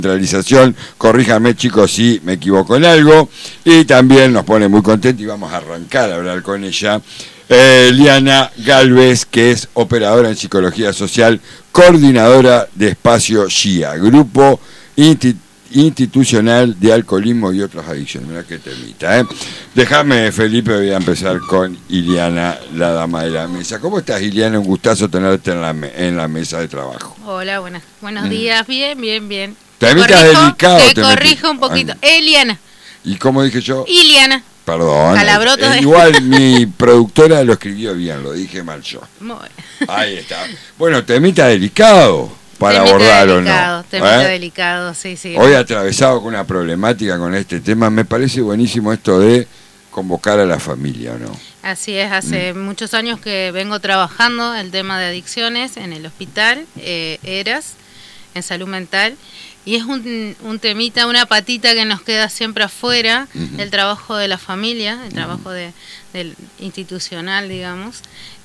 Centralización, corríjanme chicos si me equivoco en algo, y también nos pone muy contento y vamos a arrancar a hablar con ella, Liana Galvez, que es operadora en psicología social, coordinadora de Espacio GIA, Grupo Institucional de Alcoholismo y otras adicciones. Mirá qué temita, Déjame, Felipe, voy a empezar con Iliana, la dama de la mesa. ¿Cómo estás, Iliana? Un gustazo tenerte en la mesa de trabajo. Hola, buenos días, bien. Temita delicado. Te corrijo un poquito. Eliana. ¿Y cómo dije yo? Iliana. Perdón. Calabroto. Igual mi productora lo escribió bien, lo dije mal yo. Muy bien. Ahí está. Bueno, temita delicado para abordar o no. Temita delicado, sí. Hoy atravesado con una problemática con este tema, me parece buenísimo esto de convocar a la familia, ¿no? Así es, hace muchos años que vengo trabajando el tema de adicciones en el hospital, ERAS, en salud mental, y es un temita, una patita que nos queda siempre afuera, el trabajo de la familia, el trabajo del institucional, digamos,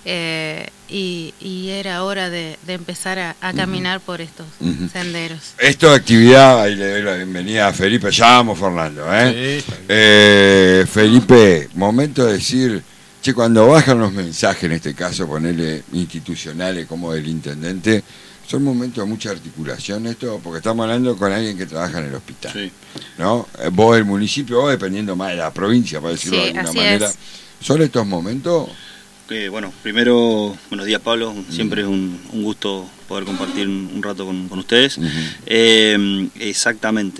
y era hora de empezar a caminar por estos senderos. Esta actividad, y le doy la bienvenida a Felipe, ya vamos Fernando, Sí, Felipe, momento de decir, che, cuando bajan los mensajes, en este caso ponerle institucionales como del intendente, son momentos de mucha articulación esto, porque estamos hablando con alguien que trabaja en el hospital, sí. ¿no? Vos del municipio, vos dependiendo más de la provincia, para decirlo de alguna manera. ¿Son estos momentos? Bueno, primero, buenos días Pablo, siempre es un gusto poder compartir un rato con ustedes. Exactamente,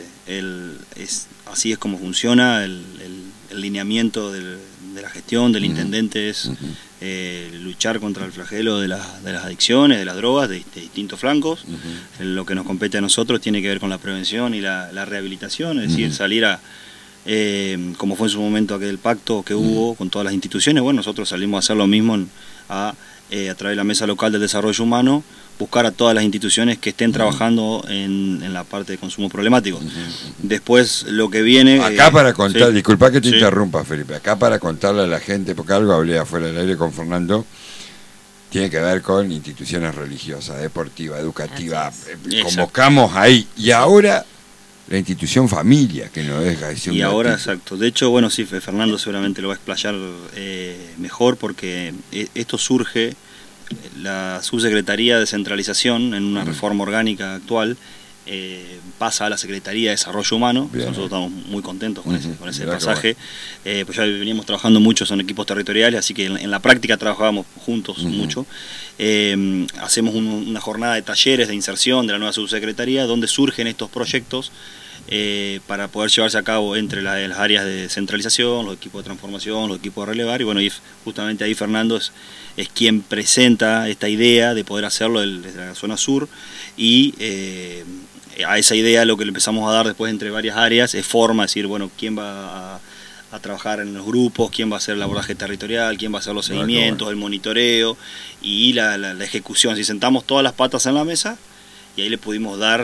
así es como funciona, el lineamiento de la gestión, del intendente es luchar contra el flagelo de las adicciones, de las drogas, de distintos flancos. Lo que nos compete a nosotros tiene que ver con la prevención y la rehabilitación, es decir, salir a... como fue en su momento aquel pacto que hubo con todas las instituciones, bueno, nosotros salimos a hacer lo mismo a través de la Mesa Local del Desarrollo Humano, buscar a todas las instituciones que estén trabajando en la parte de consumo problemático. Después lo que viene... Acá para contar, ¿sí? Disculpa que te interrumpa, Felipe, acá para contarle a la gente, porque algo hablé afuera del aire con Fernando, tiene que ver con instituciones religiosas, deportivas, educativas, convocamos ahí, y ahora... La institución familia, que no deja de ser un... Y ahora, ratito. exacto. De hecho, bueno, sí, Fernando seguramente lo va a explayar mejor, porque esto surge, la Subsecretaría de Descentralización, en una reforma orgánica actual, pasa a la Secretaría de Desarrollo Humano. Nosotros estamos muy contentos con ese pasaje. Pues ya veníamos trabajando mucho, son equipos territoriales, así que en la práctica trabajábamos juntos mucho. Hacemos una jornada de talleres de inserción de la nueva subsecretaría, donde surgen estos proyectos para poder llevarse a cabo entre las áreas de descentralización, los equipos de transformación, los equipos de relevar, y bueno, y justamente ahí Fernando es quien presenta esta idea de poder hacerlo desde la zona sur, y a esa idea lo que le empezamos a dar después entre varias áreas es forma, es decir, bueno, quién va a trabajar en los grupos, quién va a hacer el abordaje territorial, quién va a hacer los seguimientos, el monitoreo y la ejecución. Si sentamos todas las patas en la mesa, y ahí le pudimos dar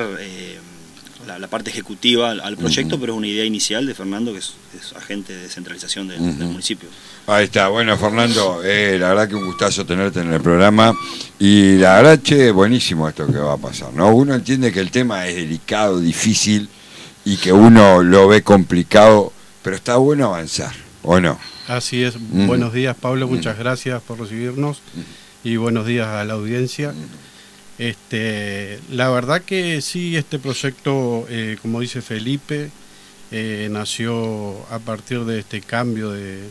la parte ejecutiva al proyecto, pero es una idea inicial de Fernando, que es agente de descentralización del municipio. Ahí está, bueno Fernando, la verdad que un gustazo tenerte en el programa, y la verdad, che, buenísimo esto que va a pasar, ¿no? Uno entiende que el tema es delicado, difícil, y que uno lo ve complicado, pero está bueno avanzar, ¿o no? Así es. Buenos días, Pablo, muchas gracias por recibirnos, y buenos días a la audiencia. La verdad que sí, este proyecto, como dice Felipe, nació a partir de este cambio de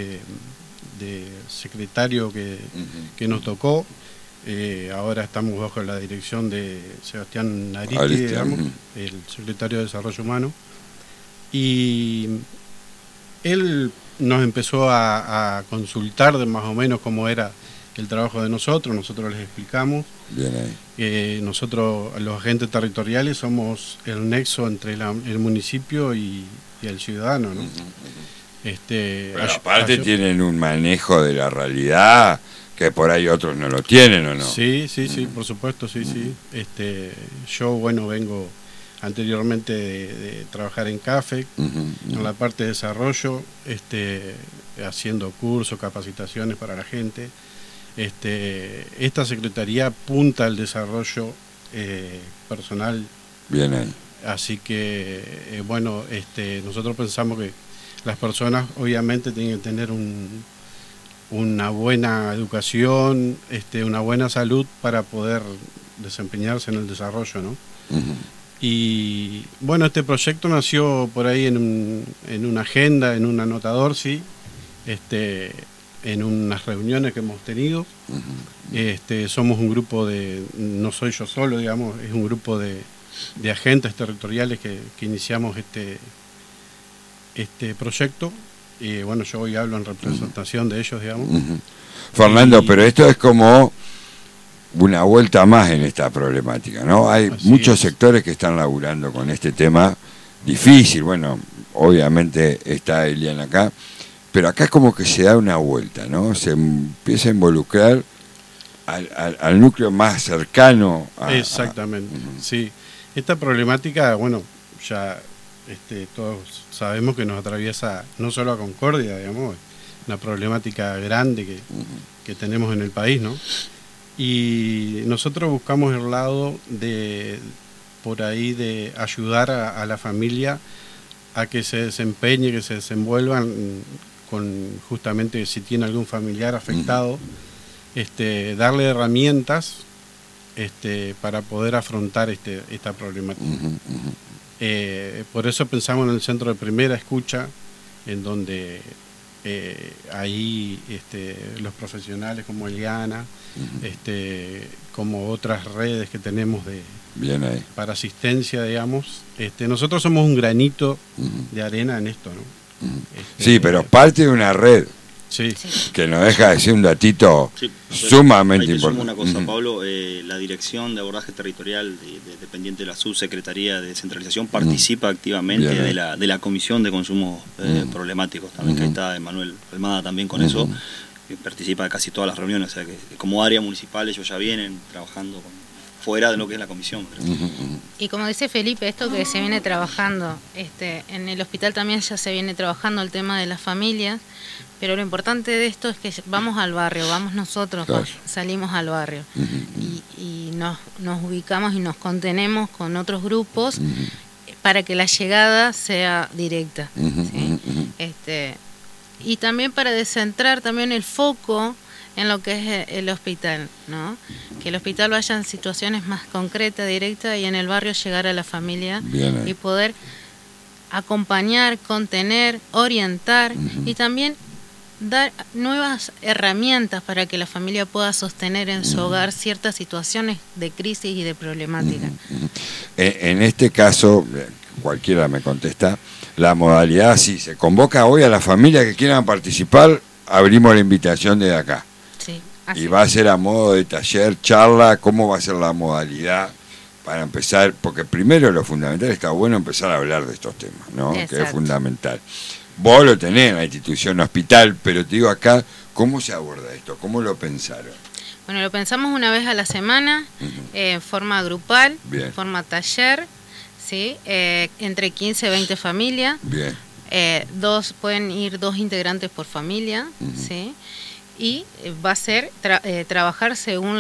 secretario que nos tocó. Ahora estamos bajo la dirección de Sebastián Nariti, digamos, el secretario de Desarrollo Humano, y él nos empezó a consultar de más o menos cómo era el trabajo de nosotros les explicamos. Bien ahí. Nosotros, los agentes territoriales, somos el nexo entre el municipio y el ciudadano, ¿no? Pero aparte tienen un manejo de la realidad que por ahí otros no lo tienen, ¿o no? Sí, por supuesto, sí. Yo, bueno, vengo anteriormente de trabajar en CAFE, en la parte de desarrollo, haciendo cursos, capacitaciones para la gente. Esta secretaría apunta al desarrollo personal Bien ahí. Así que, bueno, nosotros pensamos que las personas obviamente tienen que tener una buena educación, una buena salud para poder desempeñarse en el desarrollo, ¿no? Uh-huh. Y bueno, este proyecto nació por ahí en una agenda, en un anotador, sí, en unas reuniones que hemos tenido. Uh-huh. Somos un grupo no soy yo solo, digamos, es un grupo de agentes territoriales que iniciamos este proyecto. Y bueno, yo hoy hablo en representación de ellos, digamos. Uh-huh. Fernando, pero esto es como una vuelta más en esta problemática, ¿no? Hay muchos sectores que están laburando con este tema difícil. Bueno, obviamente está Eliana acá, pero acá es como que se da una vuelta, ¿no? Se empieza a involucrar al núcleo más cercano. Exactamente, sí. Esta problemática, bueno, ya todos sabemos que nos atraviesa no solo a Concordia, digamos, una problemática grande que tenemos en el país, ¿no? Y nosotros buscamos el lado por ahí de ayudar a la familia a que se desempeñe, que se desenvuelvan con justamente si tiene algún familiar afectado, darle herramientas para poder afrontar esta problemática. Por eso pensamos en el centro de primera escucha, en donde ahí los profesionales como Eliana, como otras redes que tenemos para asistencia, digamos, nosotros somos un granito de arena en esto, ¿no? Sí, pero parte de una red. Sí. Que no deja de ser un datito sumamente importante. Una cosa, Pablo, la Dirección de Abordaje Territorial dependiente de la Subsecretaría de Descentralización participa activamente de la Comisión de Consumos Problemáticos, también que ahí está Emanuel Almada también con eso, que participa de casi todas las reuniones, o sea que como área municipal ellos ya vienen trabajando fuera de lo que es la comisión. Y como dice Felipe, esto que se viene trabajando, en el hospital también ya se viene trabajando el tema de las familias, pero lo importante de esto es que vamos al barrio, vamos nosotros, salimos al barrio y nos ubicamos y nos contenemos con otros grupos para que la llegada sea directa. ¿Sí? Y también para descentrar también el foco en lo que es el hospital, ¿no? Que el hospital vaya en situaciones más concretas, directas, y en el barrio llegar a la familia y poder acompañar, contener, orientar y también dar nuevas herramientas para que la familia pueda sostener en su hogar ciertas situaciones de crisis y de problemática. En este caso, cualquiera me contesta, la modalidad, si se convoca hoy a las familias que quieran participar, abrimos la invitación desde acá. Sí, y va a ser a modo de taller, charla, ¿cómo va a ser la modalidad? Para empezar, porque primero lo fundamental, está bueno empezar a hablar de estos temas, ¿no? Exacto. Que es fundamental. Vos lo tenés en la institución hospital, pero te digo acá, ¿cómo se aborda esto? ¿Cómo lo pensaron? Bueno, lo pensamos una vez a la semana, en forma grupal, en forma taller, ¿sí? Entre 15 y 20 familias. Bien. Pueden ir 2 integrantes por familia, ¿sí? Y va a ser trabajar según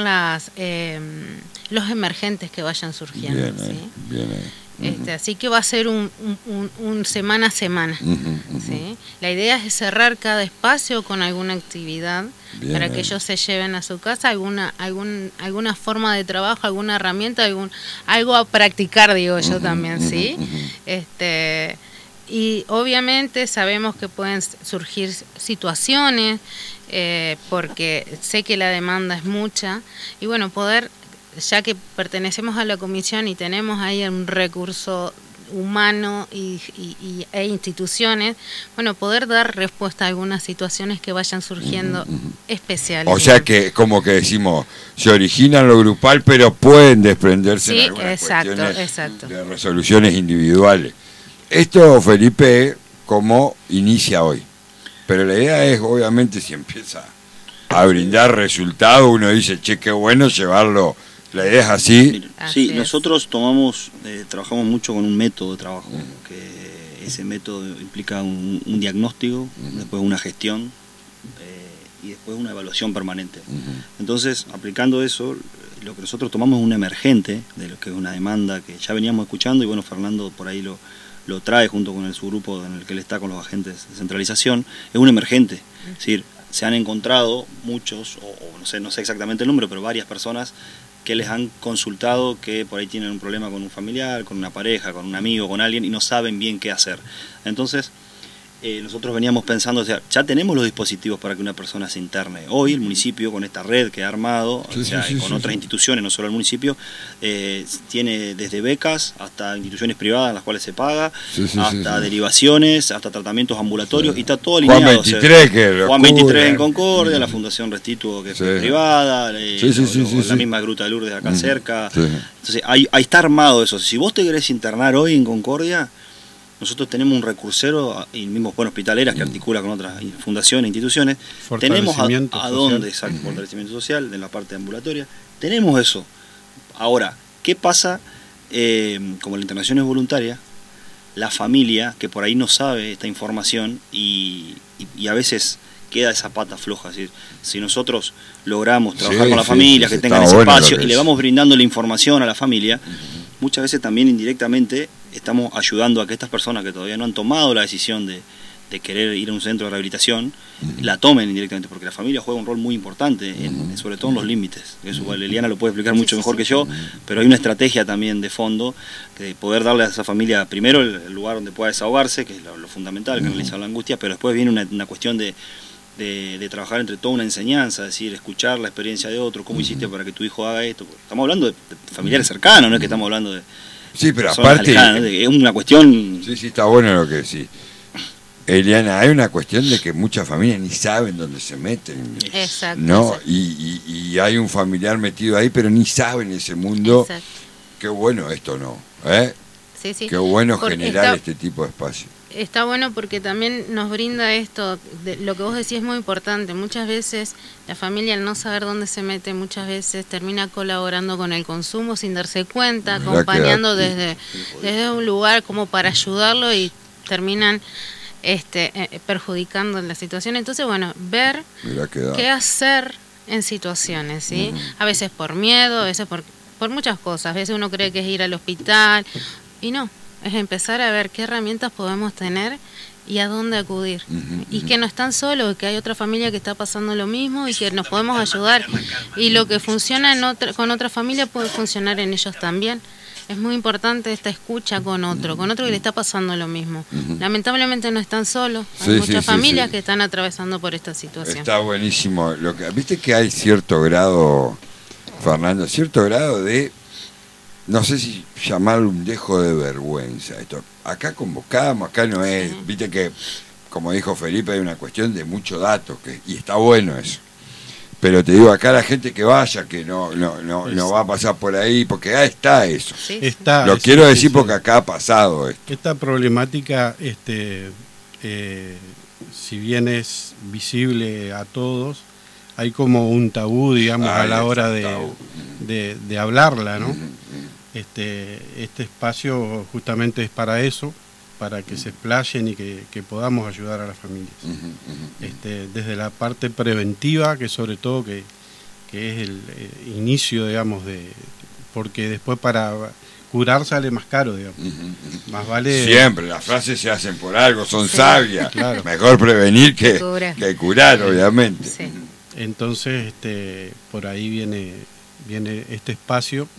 los emergentes que vayan surgiendo. Bien, ¿sí? Bien. Así que va a ser un semana a semana. ¿Sí? La idea es cerrar cada espacio con alguna actividad para que ellos se lleven a su casa alguna forma de trabajo, alguna herramienta, algo a practicar, digo yo también, ¿sí? Y obviamente sabemos que pueden surgir situaciones, porque sé que la demanda es mucha, y bueno, ya que pertenecemos a la comisión y tenemos ahí un recurso humano e instituciones, bueno, poder dar respuesta a algunas situaciones que vayan surgiendo especiales. O sea que, como que decimos, se originan lo grupal, pero pueden desprenderse en algunas cuestiones de resoluciones individuales. Esto, Felipe, como inicia hoy. Pero la idea es, obviamente, si empieza a brindar resultados, uno dice, che, qué bueno llevarlo. La idea es así. Sí, nosotros trabajamos mucho con un método de trabajo, que ese método implica un diagnóstico, después una gestión y después una evaluación permanente. Entonces, aplicando eso, lo que nosotros tomamos es un emergente, de lo que es una demanda que ya veníamos escuchando, y bueno, Fernando por ahí lo trae junto con el subgrupo en el que él está con los agentes de centralización, es un emergente. Es decir, se han encontrado muchos, o no sé exactamente el número, pero varias personas que les han consultado que por ahí tienen un problema con un familiar, con una pareja, con un amigo, con alguien, y no saben bien qué hacer. Entonces, nosotros veníamos pensando, o sea, ya tenemos los dispositivos para que una persona se interne. Hoy el municipio, con esta red que ha armado, con otras instituciones, no solo el municipio, tiene desde becas hasta instituciones privadas en las cuales se paga, hasta derivaciones, hasta tratamientos ambulatorios, y está todo alineado. Juan 23, Juan 23 en Concordia, la Fundación Restituo, que es privada, la misma Gruta de Lourdes acá cerca. Entonces, ahí está armado eso. Si vos te querés internar hoy en Concordia, nosotros tenemos un recursero, y mismo Hospitaleras, que articula con otras fundaciones, instituciones. Tenemos a dónde, exacto, fortalecimiento social, en la parte ambulatoria. Tenemos eso. Ahora, ¿qué pasa? Como la internación es voluntaria, la familia, que por ahí no sabe esta información, y a veces queda esa pata floja. Si nosotros logramos trabajar con la familia, que tengan ese espacio, y le vamos brindando la información a la familia, muchas veces también indirectamente estamos ayudando a que estas personas que todavía no han tomado la decisión de querer ir a un centro de rehabilitación, la tomen indirectamente, porque la familia juega un rol muy importante, sobre todo en los límites. Eso Eliana lo puede explicar mucho mejor que yo, pero hay una estrategia también de fondo, de poder darle a esa familia primero el lugar donde pueda desahogarse, que es lo fundamental, canalizar la angustia, pero después viene una cuestión de trabajar entre toda una enseñanza, es decir, escuchar la experiencia de otro, cómo hiciste para que tu hijo haga esto. Estamos hablando de familiares cercanos, no es que estamos hablando de... Sí, pero aparte... Alejanas, es una cuestión... Sí, está bueno lo que decís. Eliana, hay una cuestión de que muchas familias ni saben dónde se meten. Exacto. ¿No? Y hay un familiar metido ahí, pero ni saben ese mundo. Exacto. Qué bueno esto, ¿no? ¿Eh? Sí. Qué bueno generar este tipo de espacio. Está bueno porque también nos brinda esto, lo que vos decís es muy importante. Muchas veces la familia, al no saber dónde se mete, muchas veces termina colaborando con el consumo sin darse cuenta, acompañando desde un lugar como para ayudarlo, y terminan perjudicando la situación. Entonces, bueno, ver qué hacer en situaciones, ¿sí? A veces por miedo, a veces por muchas cosas. A veces uno cree que es ir al hospital, y no. Es empezar a ver qué herramientas podemos tener y a dónde acudir. Y que no están solos, que hay otra familia que está pasando lo mismo y que nos podemos ayudar. Y lo que funciona con otra familia puede funcionar en ellos también. Es muy importante esta escucha con otro que le está pasando lo mismo. Lamentablemente no están solos. Hay muchas familias que están atravesando por esta situación. Está buenísimo. Viste que hay cierto grado, Fernando, cierto grado de... No sé si llamarlo un dejo de vergüenza. Esto acá convocamos, acá no es. Viste que, como dijo Felipe, hay una cuestión de mucho dato, y está bueno eso. Pero te digo, acá la gente que vaya, que no va a pasar por ahí, porque está eso. Lo quiero decir porque acá ha pasado esto. Esta problemática, si bien es visible a todos, hay como un tabú, digamos, a la hora de hablarla, ¿no? Este espacio justamente es para eso, para que se explayen y que podamos ayudar a las familias. Desde la parte preventiva, que sobre todo que es el inicio, digamos, porque después para curar sale más caro, digamos. Más vale... Siempre, las frases se hacen por algo, son sabias. Claro. Mejor prevenir que curar, obviamente. Sí. Entonces, por ahí viene este espacio,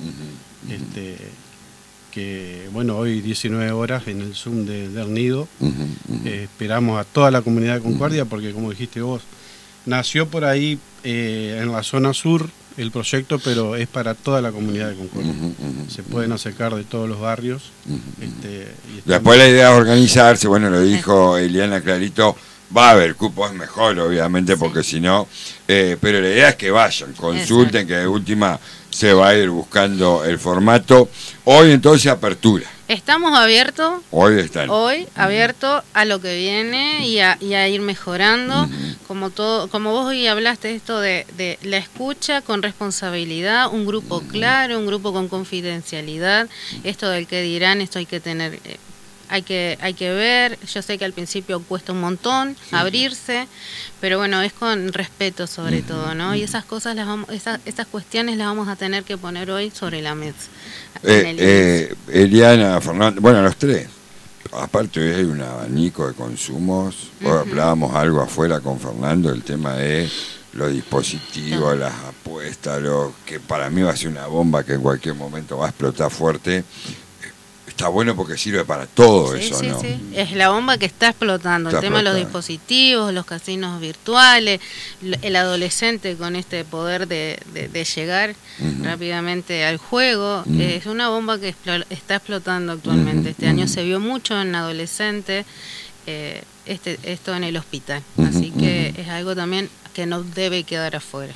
que bueno, hoy 19 horas en el Zoom del Nido. Esperamos a toda la comunidad de Concordia, porque como dijiste vos, nació por ahí en la zona sur el proyecto, pero es para toda la comunidad de Concordia. Se pueden acercar de todos los barrios. Después la idea es organizarse, bueno, lo dijo Eliana clarito. Va a haber cupos mejor, obviamente, porque si no... pero la idea es que vayan, consulten, que de última se va a ir buscando el formato. Hoy, entonces, apertura. Estamos abiertos. Hoy están. Hoy abiertos a lo que viene y a ir mejorando. Como vos hoy hablaste, esto de la escucha con responsabilidad, un grupo claro, un grupo con confidencialidad. Esto del que dirán, esto hay que tener... hay que ver. Yo sé que al principio cuesta un montón abrirse, pero bueno, es con respeto sobre todo, ¿no? Y esas cosas esas cuestiones las vamos a tener que poner hoy sobre la mesa. Eliana, Fernando, bueno, los tres. Aparte hoy hay un abanico de consumos. Hoy hablábamos algo afuera con Fernando, el tema de los dispositivos, las apuestas, lo que para mí va a ser una bomba que en cualquier momento va a explotar fuerte. Está bueno porque sirve para todo eso, ¿no? Sí. Es la bomba que está explotando. El tema de los dispositivos, los casinos virtuales, el adolescente con este poder de llegar rápidamente al juego. Es una bomba que está explotando actualmente. Este año se vio mucho en adolescente, esto en el hospital. Así que es algo también que no debe quedar afuera.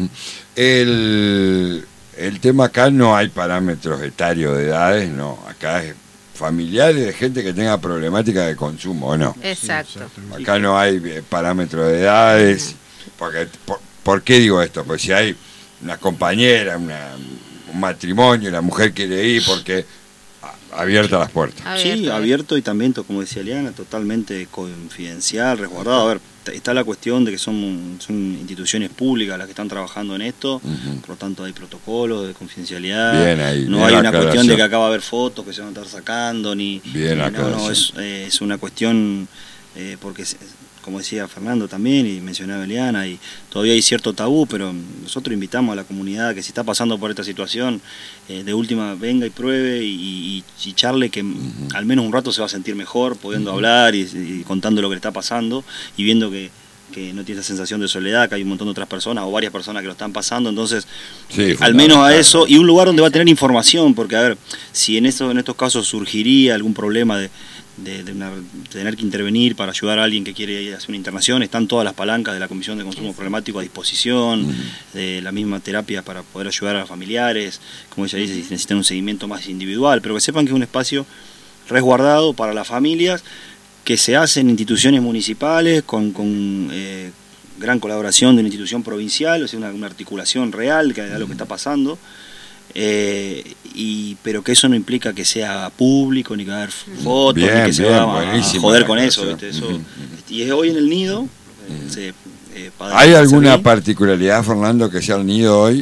El tema acá no hay parámetros etarios de edades, no. Acá es familiares de gente que tenga problemática de consumo, ¿o no? Exacto. Acá no hay parámetros de edades. Porque, ¿por qué digo esto? Pues si hay una compañera, un matrimonio, la mujer quiere ir porque abiertas las puertas. Sí, abierto y también, como decía Eliana, totalmente confidencial, resguardado. A ver, está la cuestión de que son instituciones públicas las que están trabajando en esto, por lo tanto hay protocolos de confidencialidad. Bien ahí, no hay una cuestión de que acá va a haber fotos que se van a estar sacando, es una cuestión porque como decía Fernando también y mencionaba Eliana, y todavía hay cierto tabú, pero nosotros invitamos a la comunidad que si está pasando por esta situación, de última venga y pruebe y charle, que al menos un rato se va a sentir mejor pudiendo hablar y contando lo que le está pasando y viendo que no tiene esa sensación de soledad, que hay un montón de otras personas o varias personas que lo están pasando, entonces al menos a eso, y un lugar donde va a tener información, porque a ver, si en estos casos surgiría algún problema de tener que intervenir para ayudar a alguien que quiere hacer una internación, están todas las palancas de la Comisión de Consumo Problemático a disposición, de la misma terapia para poder ayudar a los familiares, como ella dice, si necesitan un seguimiento más individual, pero que sepan que es un espacio resguardado para las familias, que se hace en instituciones municipales con gran colaboración de una institución provincial, o sea, una articulación real de lo que está pasando. Pero que eso no implica que sea público, ni que va a haber fotos, ni que se va a joder con eso, ¿viste? Y es hoy en el nido. ¿Hay alguna particularidad, Fernando, que sea el nido hoy?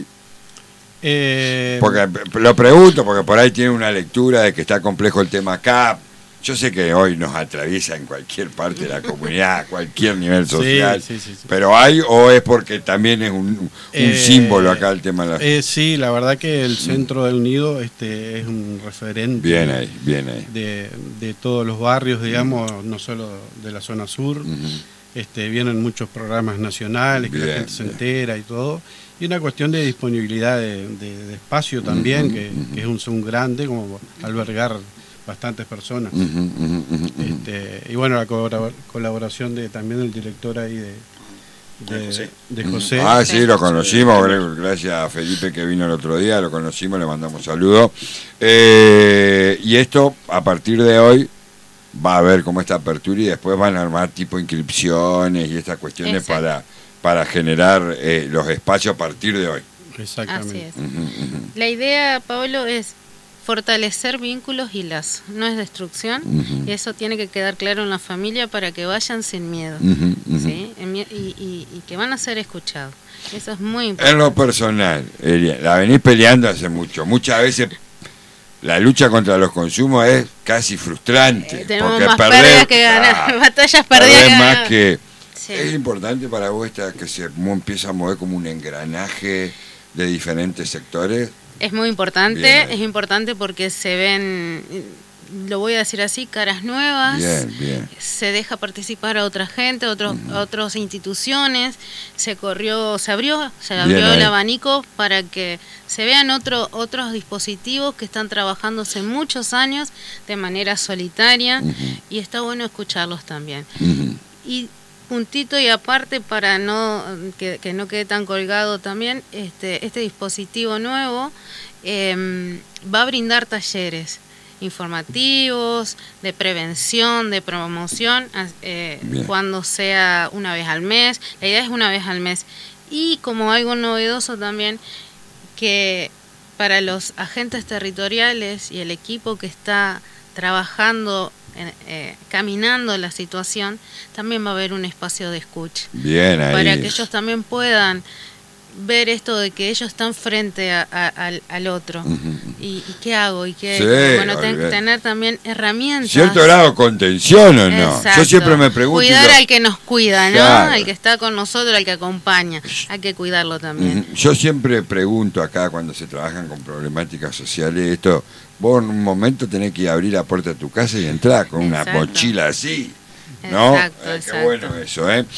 Porque lo pregunto, porque por ahí tiene una lectura de que está complejo el tema acá. Yo sé que hoy nos atraviesa en cualquier parte de la comunidad, a cualquier nivel social, sí. Pero ¿hay o es porque también es un símbolo acá el tema de la... Sí, la verdad que el centro del nido es un referente bien ahí. De todos los barrios, digamos, no solo de la zona sur. Vienen muchos programas nacionales que la gente se entera y todo. Y una cuestión de disponibilidad de espacio también, que es un grande, como albergar bastantes personas. Y bueno, la colaboración también del director ahí de José. Sí, lo conocimos, gracias a Felipe que vino el otro día, lo conocimos, le mandamos saludos. Y esto, a partir de hoy, va a haber como esta apertura y después van a armar tipo inscripciones y estas cuestiones para generar los espacios a partir de hoy. Exactamente. Así es. La idea, Pablo, es fortalecer vínculos y lazos, no es destrucción, y eso tiene que quedar claro en la familia para que vayan sin miedo, ¿sí? Y que van a ser escuchados. Eso es muy importante. En lo personal, la venís peleando hace mucho. Muchas veces la lucha contra los consumos es casi frustrante. Tenemos porque más pérdidas que ganar, batallas perdidas que ganar. Más que es importante para vos que se empieza a mover como un engranaje de diferentes sectores. Es muy importante, es importante porque se ven, lo voy a decir así, caras nuevas, se deja participar a otra gente, otras instituciones, se abrió el abanico para que se vean otros dispositivos que están trabajando hace muchos años de manera solitaria, y está bueno escucharlos también. Y puntito y aparte para que no quede tan colgado también, este dispositivo nuevo va a brindar talleres informativos, de prevención, de promoción, cuando sea una vez al mes. La idea es una vez al mes. Y como algo novedoso también, que para los agentes territoriales y el equipo que está trabajando caminando la situación, también va a haber un espacio de escucha. Bien, ahí. Para que ellos también puedan ver esto de que ellos están frente al otro. ¿Y qué hago? Y qué, Sí, bueno, tener también herramientas. Cierto grado de contención, ¿o no? Exacto. Yo siempre me pregunto... Cuidar al que nos cuida, ¿no? Claro. Al que está con nosotros, al que acompaña. Hay que cuidarlo también. Yo siempre pregunto acá cuando se trabajan con problemáticas sociales, esto, vos en un momento tenés que ir a abrir la puerta de tu casa y entrar con una mochila así, ¿no? Exacto, Qué bueno eso, ¿eh?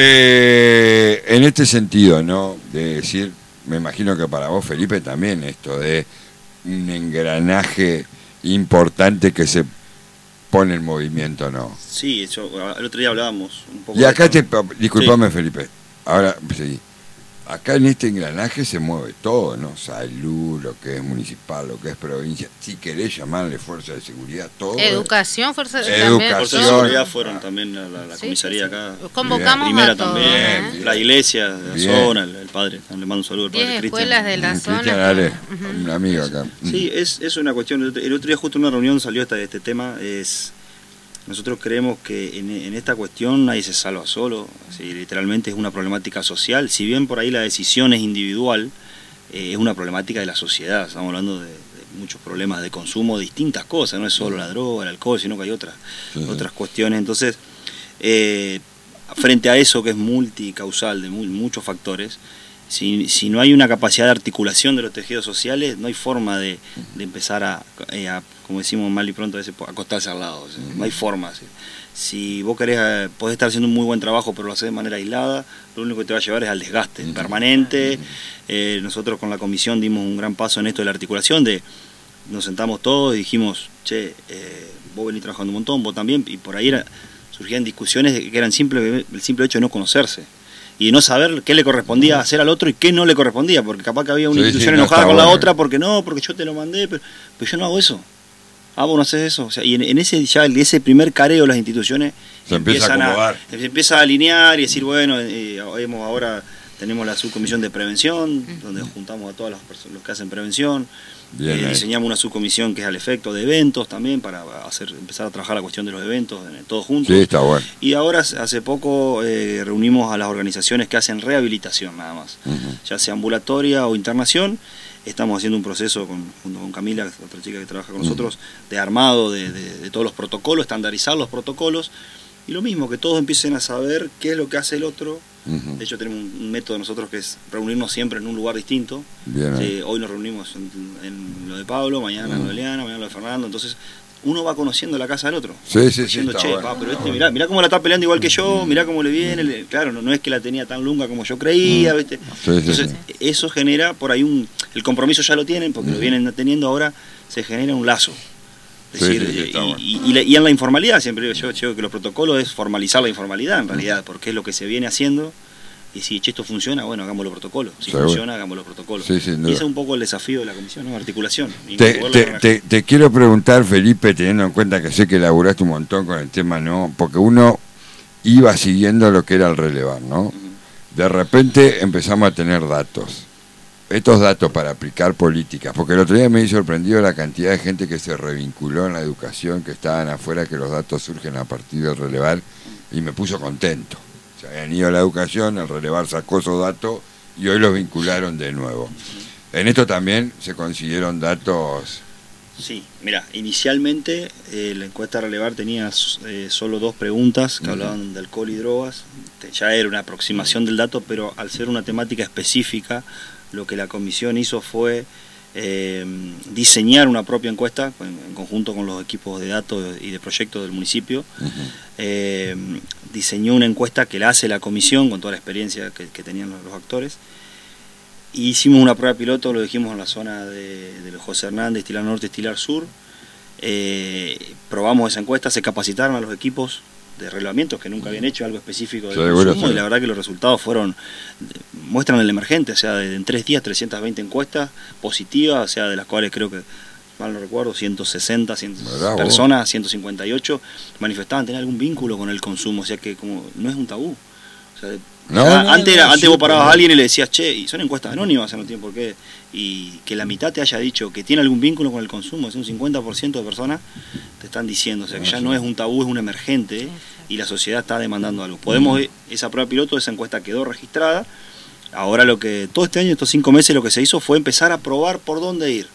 En este sentido, ¿no? De decir, me imagino que para vos, Felipe, también esto de un engranaje importante que se pone en movimiento, ¿no? Sí, el otro día hablábamos un poco. Y acá disculpame, sí. Felipe, ahora seguí. Acá en este engranaje se mueve todo, ¿no? Salud, lo que es municipal, lo que es provincia. Si querés llamarle fuerza de seguridad, todo. Educación, fuerza de Educación. Fuerza de seguridad fueron también a la comisaría acá. Convocamos Primera a todos. también. La iglesia de la zona, el padre. Le mando un saludo al padre 10 Cristian. escuelas de la zona. Cristian Ale, un amigo acá. Sí, es una cuestión. El otro día justo en una reunión salió este tema. Nosotros creemos que en esta cuestión nadie se salva solo, así, literalmente es una problemática social, si bien por ahí la decisión es individual, es una problemática de la sociedad, estamos hablando de muchos problemas de consumo, de distintas cosas, no es solo la droga, el alcohol, sino que hay otras cuestiones. Entonces, frente a eso que es multicausal, de muchos factores, si no hay una capacidad de articulación de los tejidos sociales, no hay forma de empezar a, como decimos mal y pronto, a veces acostarse al lado. ¿Sí? No hay forma. ¿Sí? Si vos podés estar haciendo un muy buen trabajo, pero lo haces de manera aislada, lo único que te va a llevar es al desgaste permanente. Nosotros con la comisión dimos un gran paso en esto de la articulación, nos sentamos todos y dijimos, che, vos venís trabajando un montón, vos también, y por ahí surgían discusiones que eran el simple hecho de no conocerse. Y de no saber qué le correspondía hacer al otro y qué no le correspondía, porque capaz que había una institución enojada con la otra, porque yo te lo mandé, pero yo no hago eso. Vos no haces eso. O sea, y en ese primer careo las instituciones se empiezan a empieza a alinear y decir, bueno, ahora tenemos la subcomisión de prevención, donde juntamos a todas las personas los que hacen prevención. Diseñamos una subcomisión que es al efecto de eventos también, para empezar a trabajar la cuestión de los eventos todos juntos. Sí, está bueno. Y ahora hace poco reunimos a las organizaciones que hacen rehabilitación nada más, ya sea ambulatoria o internación. Estamos haciendo un proceso junto con Camila, otra chica que trabaja con nosotros, de armado de todos los protocolos, estandarizar los protocolos, y lo mismo, que todos empiecen a saber qué es lo que hace el otro. De hecho tenemos un método nosotros que es reunirnos siempre en un lugar distinto. Hoy nos reunimos en lo de Pablo, mañana en lo de Leana, mañana en lo de Fernando, entonces uno va conociendo la casa del otro. Diciendo, che, bueno. Pero mirá cómo la está peleando igual que yo, mirá cómo le viene. Claro, no es que la tenía tan lunga como yo creía, ¿viste? Entonces, eso genera por ahí el compromiso ya lo tienen, porque lo vienen teniendo, ahora se genera un lazo. Es decir, y en la informalidad, siempre digo yo que los protocolos es formalizar la informalidad en realidad, porque es lo que se viene haciendo. Y si esto funciona, bueno, hagamos los protocolos. Si funciona, hagamos los protocolos. Y ese es un poco el desafío de la comisión, ¿no? Articulación. Te quiero preguntar, Felipe, teniendo en cuenta que sé que laburaste un montón con el tema, ¿no? Porque uno iba siguiendo lo que era el relevar, ¿no? De repente empezamos a tener datos. Estos datos para aplicar políticas, porque el otro día me hizo sorprendido la cantidad de gente que se revinculó en la educación, que estaban afuera, que los datos surgen a partir del relevar, y me puso contento. Se habían ido a la educación, el relevar sacó esos datos y hoy los vincularon de nuevo. En esto también se consiguieron datos. Sí, mira, inicialmente la encuesta relevar tenía solo 2 preguntas que hablaban de alcohol y drogas. Ya era una aproximación del dato, pero al ser una temática específica, lo que la comisión hizo fue diseñar una propia encuesta en conjunto con los equipos de datos y de proyectos del municipio. Diseñó una encuesta que la hace la comisión con toda la experiencia que tenían los actores. Y hicimos una prueba piloto, lo dijimos en la zona de José Hernández, Estilar Norte, Estilar Sur. Probamos esa encuesta, se capacitaron a los equipos de reglamentos que nunca habían hecho algo específico del consumo, y la verdad que los resultados muestran el emergente, o sea, en 3 días 320 encuestas positivas, o sea, de las cuales creo que, mal no recuerdo, 160 personas, 158 manifestaban tener algún vínculo con el consumo, o sea que como no es un tabú. O sea, Antes vos parabas a alguien y le decías, che, y son encuestas anónimas, no tienen por qué. Y que la mitad te haya dicho que tiene algún vínculo con el consumo, es un 50% de personas te están diciendo, o sea que ya no es un tabú, es un emergente, y la sociedad está demandando algo. Esa prueba piloto, esa encuesta quedó registrada. Ahora todo este año, estos 5 meses, lo que se hizo fue empezar a probar por dónde ir.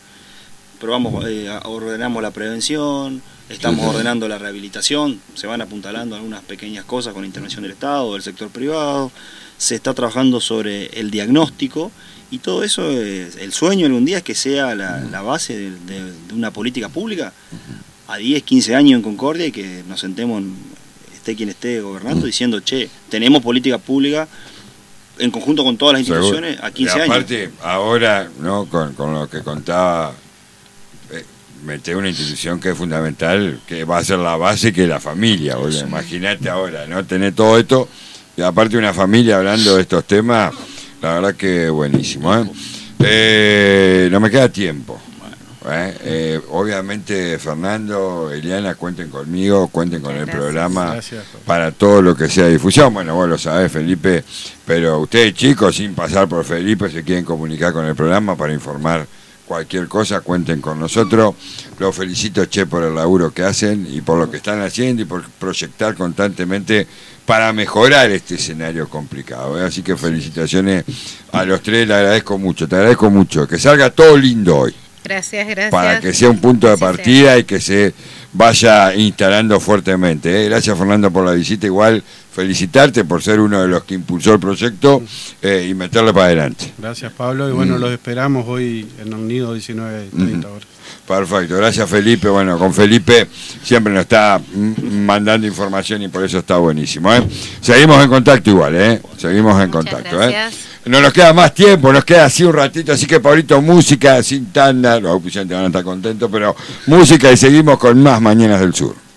Ordenamos la prevención, estamos ordenando la rehabilitación, se van apuntalando algunas pequeñas cosas con intervención del Estado, del sector privado, se está trabajando sobre el diagnóstico, y todo eso, el sueño algún día es que sea la base de una política pública a 10, 15 años en Concordia, y que nos sentemos, esté quien esté gobernando, diciendo, che, tenemos política pública en conjunto con todas las instituciones a 15 años. Aparte, ahora, ¿no? Con lo que contaba, meter una institución que es fundamental, que va a ser la base, que es la familia. Imagínate ahora, ¿no? Tener todo esto, y aparte una familia hablando de estos temas, la verdad que buenísimo, ¿eh? No me queda tiempo. Obviamente, Fernando, Eliana, cuenten conmigo, cuenten con el programa para todo lo que sea difusión. Bueno, vos lo sabés, Felipe, pero ustedes, chicos, sin pasar por Felipe, se quieren comunicar con el programa para informar cualquier cosa, cuenten con nosotros. Los felicito, Che, por el laburo que hacen y por lo que están haciendo y por proyectar constantemente para mejorar este escenario complicado, ¿eh? Así que felicitaciones a los tres, te agradezco mucho, que salga todo lindo hoy. Gracias. Para que sea un punto de partida y que se vaya instalando fuertemente, ¿eh? Gracias, Fernando, por la visita. Igual felicitarte por ser uno de los que impulsó el proyecto y meterle para adelante. Gracias, Pablo, y bueno, los esperamos hoy en el Nido 19:30 horas. Perfecto, gracias, Felipe. Bueno, con Felipe siempre nos está mandando información y por eso está buenísimo, ¿eh? Seguimos en contacto igual, ¿eh? Seguimos en contacto, gracias. No nos queda más tiempo, nos queda así un ratito, así que, Pablito, música sin tanda, los auspiciantes van a estar contentos, pero música, y seguimos con más Mañanas del Sur.